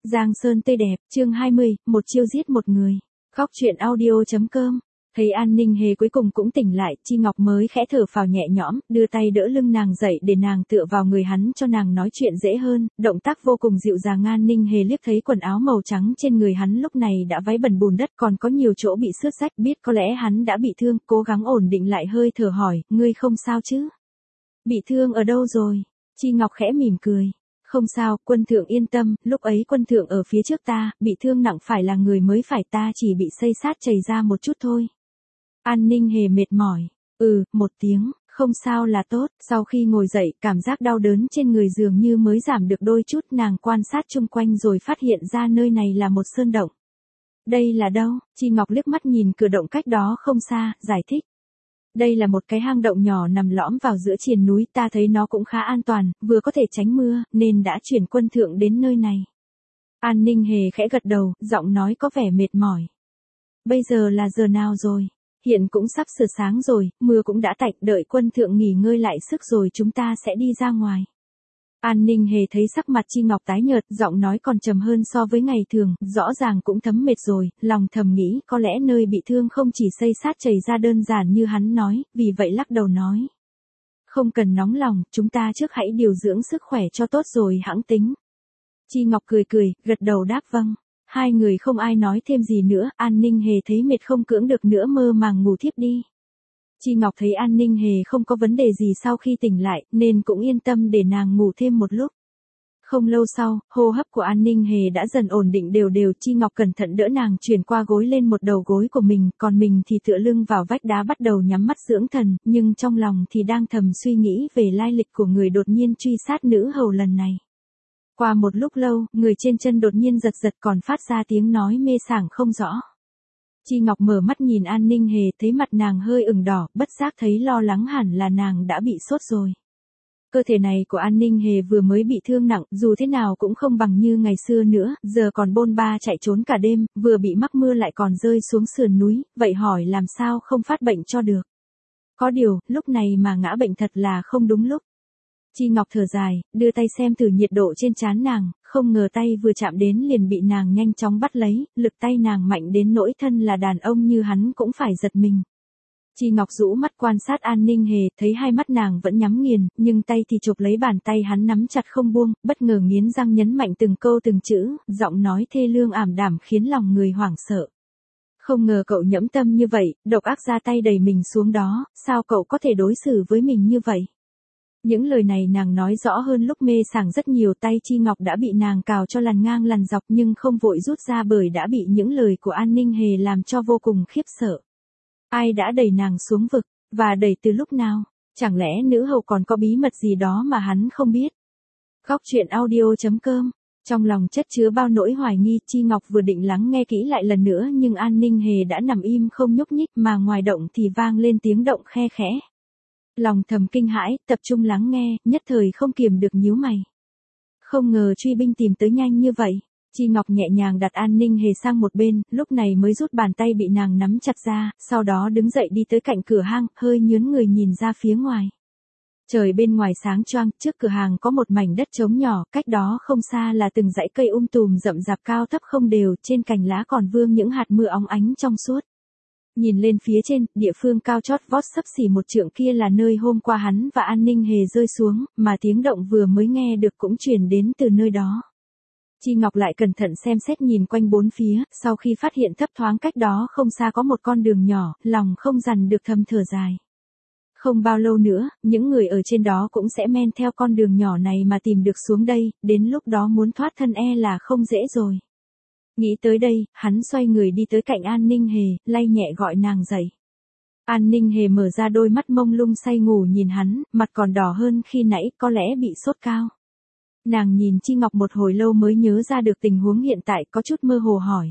Giang Sơn tươi đẹp, chương 20, một chiêu giết một người. Góc truyện audio.com. Thấy An Ninh Hề cuối cùng cũng tỉnh lại, Chi Ngọc mới khẽ thở phào nhẹ nhõm, đưa tay đỡ lưng nàng dậy để nàng tựa vào người hắn cho nàng nói chuyện dễ hơn, động tác vô cùng dịu dàng. An Ninh Hề liếc thấy quần áo màu trắng trên người hắn lúc này đã váy bẩn bùn đất, còn có nhiều chỗ bị xước rách, biết có lẽ hắn đã bị thương, cố gắng ổn định lại hơi thở hỏi, ngươi không sao chứ? Bị thương ở đâu rồi? Chi Ngọc khẽ mỉm cười. Không sao, quân thượng yên tâm, lúc ấy quân thượng ở phía trước ta, bị thương nặng phải là người mới phải, ta chỉ bị xây sát chảy ra một chút thôi. An Ninh Hề mệt mỏi. Một tiếng, không sao là tốt. Sau khi ngồi dậy, cảm giác đau đớn trên người dường như mới giảm được đôi chút. Nàng quan sát chung quanh rồi phát hiện ra nơi này là một sơn động. Đây là đâu? Chi Ngọc liếc mắt nhìn cửa động cách đó không xa, giải thích. Đây là một cái hang động nhỏ nằm lõm vào giữa triền núi, ta thấy nó cũng khá an toàn, vừa có thể tránh mưa, nên đã chuyển quân thượng đến nơi này. An Ninh Hề khẽ gật đầu, giọng nói có vẻ mệt mỏi. Bây giờ là giờ nào rồi? Hiện cũng sắp sửa sáng rồi, mưa cũng đã tạnh, đợi quân thượng nghỉ ngơi lại sức rồi chúng ta sẽ đi ra ngoài. An Ninh Hề thấy sắc mặt Chi Ngọc tái nhợt, giọng nói còn trầm hơn so với ngày thường, rõ ràng cũng thấm mệt rồi, lòng thầm nghĩ có lẽ nơi bị thương không chỉ xây sát chảy ra đơn giản như hắn nói, vì vậy lắc đầu nói. Không cần nóng lòng, chúng ta trước hãy điều dưỡng sức khỏe cho tốt rồi hẵng tính. Chi Ngọc cười cười, gật đầu đáp vâng. Hai người không ai nói thêm gì nữa, An Ninh Hề thấy mệt không cưỡng được nữa mơ màng ngủ thiếp đi. Chi Ngọc thấy An Ninh Hề không có vấn đề gì sau khi tỉnh lại, nên cũng yên tâm để nàng ngủ thêm một lúc. Không lâu sau, hô hấp của An Ninh Hề đã dần ổn định đều đều, Chi Ngọc cẩn thận đỡ nàng chuyển qua gối lên một đầu gối của mình, còn mình thì tựa lưng vào vách đá bắt đầu nhắm mắt dưỡng thần, nhưng trong lòng thì đang thầm suy nghĩ về lai lịch của người đột nhiên truy sát nữ hầu lần này. Qua một lúc lâu, người trên chân đột nhiên giật giật còn phát ra tiếng nói mê sảng không rõ. Chi Ngọc mở mắt nhìn An Ninh Hề, thấy mặt nàng hơi ửng đỏ, bất giác thấy lo lắng hẳn là nàng đã bị sốt rồi. Cơ thể này của An Ninh Hề vừa mới bị thương nặng, dù thế nào cũng không bằng như ngày xưa nữa, giờ còn bôn ba chạy trốn cả đêm, vừa bị mắc mưa lại còn rơi xuống sườn núi, vậy hỏi làm sao không phát bệnh cho được. Có điều, lúc này mà ngã bệnh thật là không đúng lúc. Chi Ngọc thở dài, đưa tay xem thử nhiệt độ trên trán nàng, không ngờ tay vừa chạm đến liền bị nàng nhanh chóng bắt lấy, lực tay nàng mạnh đến nỗi thân là đàn ông như hắn cũng phải giật mình. Chi Ngọc rũ mắt quan sát An Ninh Hề, thấy hai mắt nàng vẫn nhắm nghiền, nhưng tay thì chụp lấy bàn tay hắn nắm chặt không buông, bất ngờ nghiến răng nhấn mạnh từng câu từng chữ, giọng nói thê lương ảm đạm khiến lòng người hoảng sợ. Không ngờ cậu nhẫn tâm như vậy, độc ác ra tay đẩy mình xuống đó, sao cậu có thể đối xử với mình như vậy? Những lời này nàng nói rõ hơn lúc mê sảng rất nhiều, tay Chi Ngọc đã bị nàng cào cho lằn ngang lằn dọc nhưng không vội rút ra bởi đã bị những lời của An Ninh Hề làm cho vô cùng khiếp sợ. Ai đã đẩy nàng xuống vực, và đẩy từ lúc nào? Chẳng lẽ nữ hầu còn có bí mật gì đó mà hắn không biết? Góc truyện audio.com. Trong lòng chất chứa bao nỗi hoài nghi, Chi Ngọc vừa định lắng nghe kỹ lại lần nữa nhưng An Ninh Hề đã nằm im không nhúc nhích mà ngoài động thì vang lên tiếng động khe khẽ. Lòng thầm kinh hãi, tập trung lắng nghe, nhất thời không kiềm được nhíu mày. Không ngờ truy binh tìm tới nhanh như vậy. Chi Ngọc nhẹ nhàng đặt An Ninh Hề sang một bên, lúc này mới rút bàn tay bị nàng nắm chặt ra, sau đó đứng dậy đi tới cạnh cửa hang, hơi nhướng người nhìn ra phía ngoài. Trời bên ngoài sáng choang, trước cửa hàng có một mảnh đất trống nhỏ, cách đó không xa là từng dãy cây tùm rậm rạp cao thấp không đều, trên cành lá còn vương những hạt mưa óng ánh trong suốt. Nhìn lên phía trên, địa phương cao chót vót xấp xỉ một trượng kia là nơi hôm qua hắn và An Ninh Hề rơi xuống, mà tiếng động vừa mới nghe được cũng truyền đến từ nơi đó. Chi Ngọc lại cẩn thận xem xét nhìn quanh bốn phía, sau khi phát hiện thấp thoáng cách đó không xa có một con đường nhỏ, lòng không dằn được thầm thở dài. Không bao lâu nữa, những người ở trên đó cũng sẽ men theo con đường nhỏ này mà tìm được xuống đây, đến lúc đó muốn thoát thân e là không dễ rồi. Nghĩ tới đây, hắn xoay người đi tới cạnh An Ninh Hề, lay nhẹ gọi nàng dậy. An Ninh Hề mở ra đôi mắt mông lung say ngủ nhìn hắn, mặt còn đỏ hơn khi nãy, có lẽ bị sốt cao. Nàng nhìn Chi Ngọc một hồi lâu mới nhớ ra được tình huống hiện tại, có chút mơ hồ hỏi.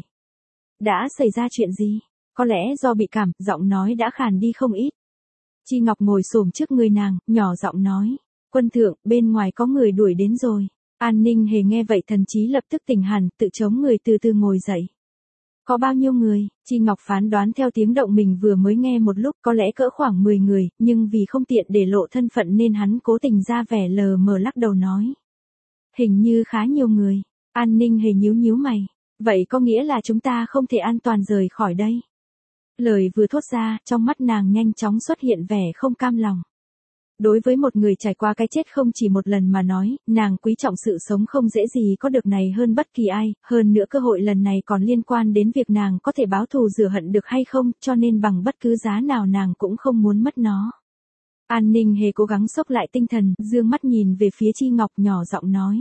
Đã xảy ra chuyện gì? Có lẽ do bị cảm, giọng nói đã khàn đi không ít. Chi Ngọc ngồi xổm trước người nàng, nhỏ giọng nói. Quân thượng, bên ngoài có người đuổi đến rồi. An Ninh Hề nghe vậy thần trí lập tức tỉnh hẳn, tự chống người từ từ ngồi dậy. Có bao nhiêu người? Chi Ngọc phán đoán theo tiếng động mình vừa mới nghe một lúc, có lẽ cỡ khoảng 10 người, nhưng vì không tiện để lộ thân phận nên hắn cố tình ra vẻ lờ mờ lắc đầu nói. Hình như khá nhiều người. An Ninh Hề nhíu nhíu mày. Vậy có nghĩa là chúng ta không thể an toàn rời khỏi đây. Lời vừa thốt ra, trong mắt nàng nhanh chóng xuất hiện vẻ không cam lòng. Đối với một người trải qua cái chết không chỉ một lần mà nói, nàng quý trọng sự sống không dễ gì có được này hơn bất kỳ ai, hơn nữa cơ hội lần này còn liên quan đến việc nàng có thể báo thù rửa hận được hay không, cho nên bằng bất cứ giá nào nàng cũng không muốn mất nó. An Ninh Hề cố gắng xốc lại tinh thần, dương mắt nhìn về phía Chi Ngọc nhỏ giọng nói.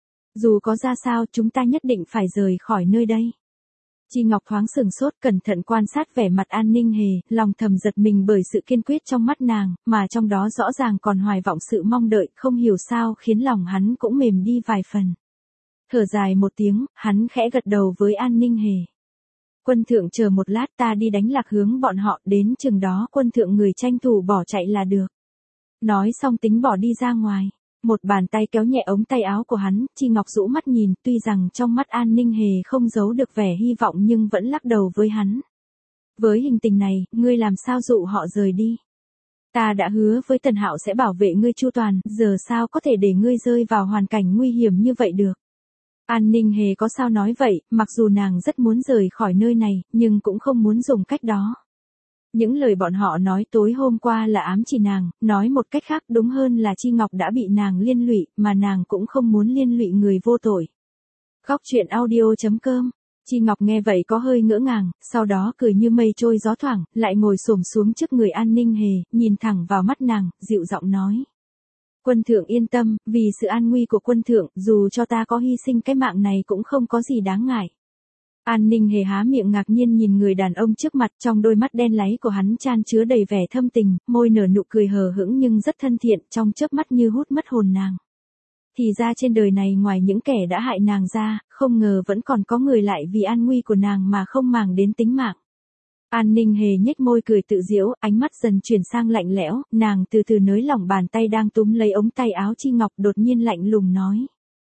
Dù có ra sao chúng ta nhất định phải rời khỏi nơi đây. Chi Ngọc thoáng sừng sốt cẩn thận quan sát vẻ mặt An Ninh Hề, lòng thầm giật mình bởi sự kiên quyết trong mắt nàng, mà trong đó rõ ràng còn hoài vọng sự mong đợi, không hiểu sao khiến lòng hắn cũng mềm đi vài phần. Thở dài một tiếng, hắn khẽ gật đầu với An Ninh Hề. Quân thượng chờ một lát ta đi đánh lạc hướng bọn họ, đến chừng đó quân thượng người tranh thủ bỏ chạy là được. Nói xong tính bỏ đi ra ngoài. Một bàn tay kéo nhẹ ống tay áo của hắn, Chi Ngọc rũ mắt nhìn, tuy rằng trong mắt An Ninh Hề không giấu được vẻ hy vọng nhưng vẫn lắc đầu với hắn. Với hình tình này, ngươi làm sao dụ họ rời đi? Ta đã hứa với Tần Hạo sẽ bảo vệ ngươi chu toàn, giờ sao có thể để ngươi rơi vào hoàn cảnh nguy hiểm như vậy được? An Ninh Hề có sao nói vậy, mặc dù nàng rất muốn rời khỏi nơi này, nhưng cũng không muốn dùng cách đó. Những lời bọn họ nói tối hôm qua là ám chỉ nàng, nói một cách khác đúng hơn là Chi Ngọc đã bị nàng liên lụy, mà nàng cũng không muốn liên lụy người vô tội. Khóc chuyện audio.com. Chi Ngọc nghe vậy có hơi ngỡ ngàng, sau đó cười như mây trôi gió thoảng, lại ngồi xổm xuống trước người An Ninh Hề, nhìn thẳng vào mắt nàng, dịu giọng nói. Quân thượng yên tâm, vì sự an nguy của quân thượng, dù cho ta có hy sinh cái mạng này cũng không có gì đáng ngại. An Ninh Hề há miệng ngạc nhiên nhìn người đàn ông trước mặt, trong đôi mắt đen láy của hắn chan chứa đầy vẻ thâm tình, môi nở nụ cười hờ hững nhưng rất thân thiện, trong chớp mắt như hút mất hồn nàng. Thì ra trên đời này ngoài những kẻ đã hại nàng ra, không ngờ vẫn còn có người lại vì an nguy của nàng mà không màng đến tính mạng. An Ninh Hề nhếch môi cười tự giễu, ánh mắt dần chuyển sang lạnh lẽo, nàng từ từ nới lỏng bàn tay đang túm lấy ống tay áo Chi Ngọc, đột nhiên lạnh lùng nói.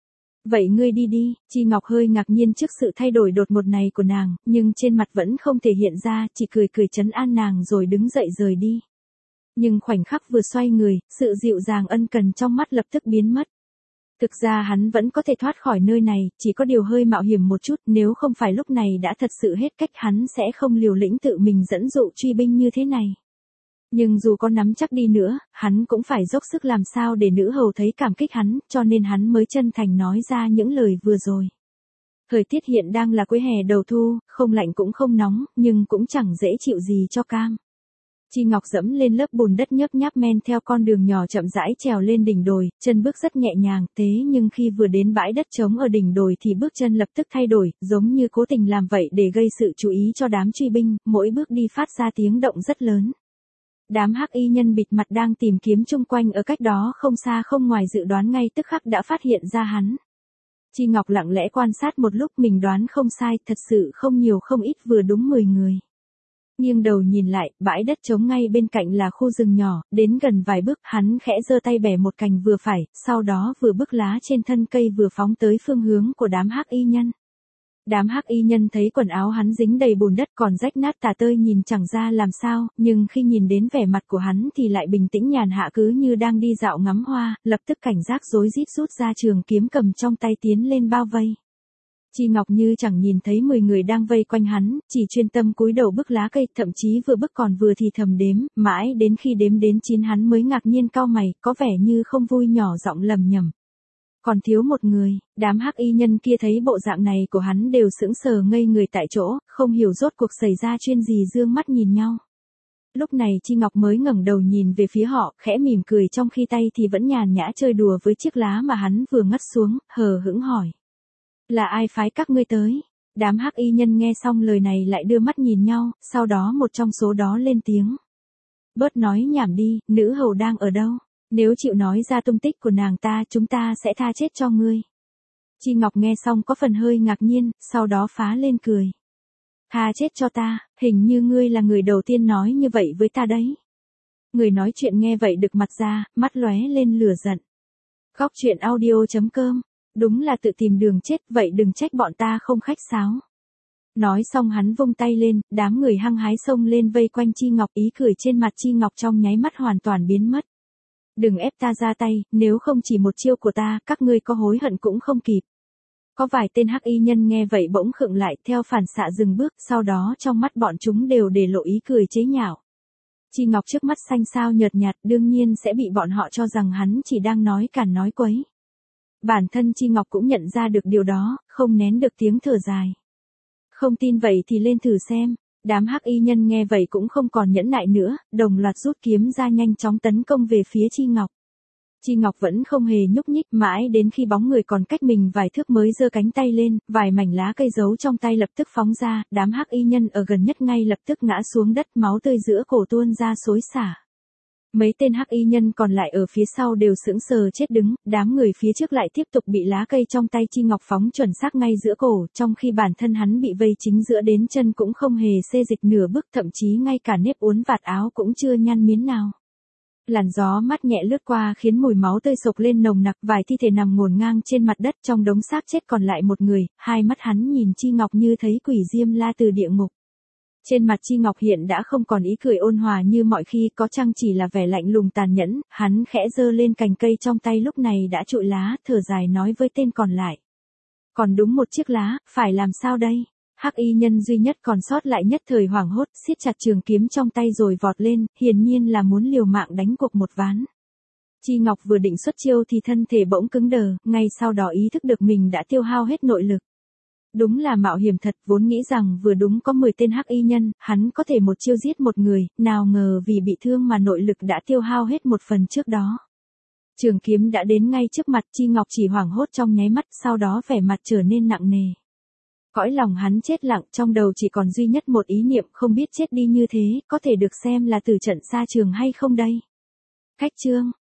Vậy ngươi đi đi. Chi Ngọc hơi ngạc nhiên trước sự thay đổi đột ngột này của nàng, nhưng trên mặt vẫn không thể hiện ra, chỉ cười cười trấn an nàng rồi đứng dậy rời đi. Nhưng khoảnh khắc vừa xoay người, sự dịu dàng ân cần trong mắt lập tức biến mất. Thực ra hắn vẫn có thể thoát khỏi nơi này, chỉ có điều hơi mạo hiểm một chút, nếu không phải lúc này đã thật sự hết cách hắn sẽ không liều lĩnh tự mình dẫn dụ truy binh như thế này. Nhưng dù có nắm chắc đi nữa, hắn cũng phải dốc sức làm sao để nữ hầu thấy cảm kích hắn, cho nên hắn mới chân thành nói ra những lời vừa rồi. Thời tiết hiện đang là cuối hè đầu thu, không lạnh cũng không nóng, nhưng cũng chẳng dễ chịu gì cho cam. Chi Ngọc dẫm lên lớp bùn đất nhấp nháp men theo con đường nhỏ chậm rãi trèo lên đỉnh đồi, chân bước rất nhẹ nhàng, thế nhưng khi vừa đến bãi đất trống ở đỉnh đồi thì bước chân lập tức thay đổi, giống như cố tình làm vậy để gây sự chú ý cho đám truy binh, mỗi bước đi phát ra tiếng động rất lớn. Đám hắc y nhân bịt mặt đang tìm kiếm chung quanh ở cách đó không xa không ngoài dự đoán ngay tức khắc đã phát hiện ra hắn. Chi Ngọc lặng lẽ quan sát một lúc mình đoán không sai, thật sự không nhiều không ít vừa đúng 10 người. Nghiêng đầu nhìn lại, bãi đất trống ngay bên cạnh là khu rừng nhỏ, đến gần vài bước hắn khẽ giơ tay bẻ một cành vừa phải, sau đó vừa bứt lá trên thân cây vừa phóng tới phương hướng của đám hắc y nhân. Đám hắc y nhân thấy quần áo hắn dính đầy bùn đất còn rách nát tả tơi nhìn chẳng ra làm sao, nhưng khi nhìn đến vẻ mặt của hắn thì lại bình tĩnh nhàn hạ cứ như đang đi dạo ngắm hoa, lập tức cảnh giác rối rít rút ra trường kiếm cầm trong tay tiến lên bao vây. Chi Ngọc như chẳng nhìn thấy 10 người đang vây quanh hắn, chỉ chuyên tâm cúi đầu bứt lá cây, thậm chí vừa bứt còn vừa thì thầm đếm, mãi đến khi đếm đến 9 hắn mới ngạc nhiên cau mày, có vẻ như không vui nhỏ giọng lẩm nhẩm. Còn thiếu một người, đám hắc y nhân kia thấy bộ dạng này của hắn đều sững sờ ngây người tại chỗ, không hiểu rốt cuộc xảy ra chuyện gì dương mắt nhìn nhau. Lúc này Chi Ngọc mới ngẩng đầu nhìn về phía họ, khẽ mỉm cười trong khi tay thì vẫn nhàn nhã chơi đùa với chiếc lá mà hắn vừa ngắt xuống, hờ hững hỏi. Là ai phái các ngươi tới? Đám hắc y nhân nghe xong lời này lại đưa mắt nhìn nhau, sau đó một trong số đó lên tiếng. Bớt nói nhảm đi, nữ hầu đang ở đâu? Nếu chịu nói ra tung tích của nàng ta chúng ta sẽ tha chết cho ngươi. Chi Ngọc nghe xong có phần hơi ngạc nhiên, sau đó phá lên cười. Tha chết cho ta, hình như ngươi là người đầu tiên nói như vậy với ta đấy. Người nói chuyện nghe vậy được mặt ra, mắt lóe lên lửa giận. Khóc chuyện audio.com. Đúng là tự tìm đường chết, vậy đừng trách bọn ta không khách sáo. Nói xong hắn vung tay lên, đám người hăng hái xông lên vây quanh Chi Ngọc, ý cười trên mặt Chi Ngọc trong nháy mắt hoàn toàn biến mất. Đừng ép ta ra tay, nếu không chỉ một chiêu của ta, các ngươi có hối hận cũng không kịp. Có vài tên hắc y nhân nghe vậy bỗng khựng lại theo phản xạ dừng bước, sau đó trong mắt bọn chúng đều để lộ ý cười chế nhạo. Chi Ngọc trước mắt xanh xao nhợt nhạt đương nhiên sẽ bị bọn họ cho rằng hắn chỉ đang nói càn nói quấy. Bản thân Chi Ngọc cũng nhận ra được điều đó, không nén được tiếng thở dài. Không tin vậy thì lên thử xem. Đám hắc y nhân nghe vậy cũng không còn nhẫn nại nữa, đồng loạt rút kiếm ra nhanh chóng tấn công về phía Chi Ngọc. Chi Ngọc vẫn không hề nhúc nhích mãi đến khi bóng người còn cách mình vài thước mới giơ cánh tay lên, vài mảnh lá cây giấu trong tay lập tức phóng ra, đám hắc y nhân ở gần nhất ngay lập tức ngã xuống đất, máu tươi giữa cổ tuôn ra xối xả. Mấy tên hắc y nhân còn lại ở phía sau đều sững sờ chết đứng, đám người phía trước lại tiếp tục bị lá cây trong tay Chi Ngọc phóng chuẩn xác ngay giữa cổ, trong khi bản thân hắn bị vây chính giữa đến chân cũng không hề xê dịch nửa bước, thậm chí ngay cả nếp uốn vạt áo cũng chưa nhăn miến nào. Làn gió mát nhẹ lướt qua khiến mùi máu tươi sộc lên nồng nặc, vài thi thể nằm ngổn ngang trên mặt đất, trong đống xác chết còn lại một người, hai mắt hắn nhìn Chi Ngọc như thấy quỷ diêm la từ địa ngục. Trên mặt Chi Ngọc hiện đã không còn ý cười ôn hòa như mọi khi, có chăng chỉ là vẻ lạnh lùng tàn nhẫn, hắn khẽ giơ lên cành cây trong tay lúc này đã trụi lá, thở dài nói với tên còn lại. Còn đúng một chiếc lá, phải làm sao đây? Hắc y nhân duy nhất còn sót lại nhất thời hoảng hốt, siết chặt trường kiếm trong tay rồi vọt lên, hiển nhiên là muốn liều mạng đánh cuộc một ván. Chi Ngọc vừa định xuất chiêu thì thân thể bỗng cứng đờ, ngay sau đó ý thức được mình đã tiêu hao hết nội lực. Đúng là mạo hiểm thật, vốn nghĩ rằng vừa đúng có 10 tên hắc y nhân, hắn có thể một chiêu giết một người, nào ngờ vì bị thương mà nội lực đã tiêu hao hết một phần trước đó. Trường kiếm đã đến ngay trước mặt, Chi Ngọc chỉ hoảng hốt trong nháy mắt, sau đó vẻ mặt trở nên nặng nề. Cõi lòng hắn chết lặng, trong đầu chỉ còn duy nhất một ý niệm, không biết chết đi như thế, có thể được xem là tử trận xa trường hay không đây. Cách chương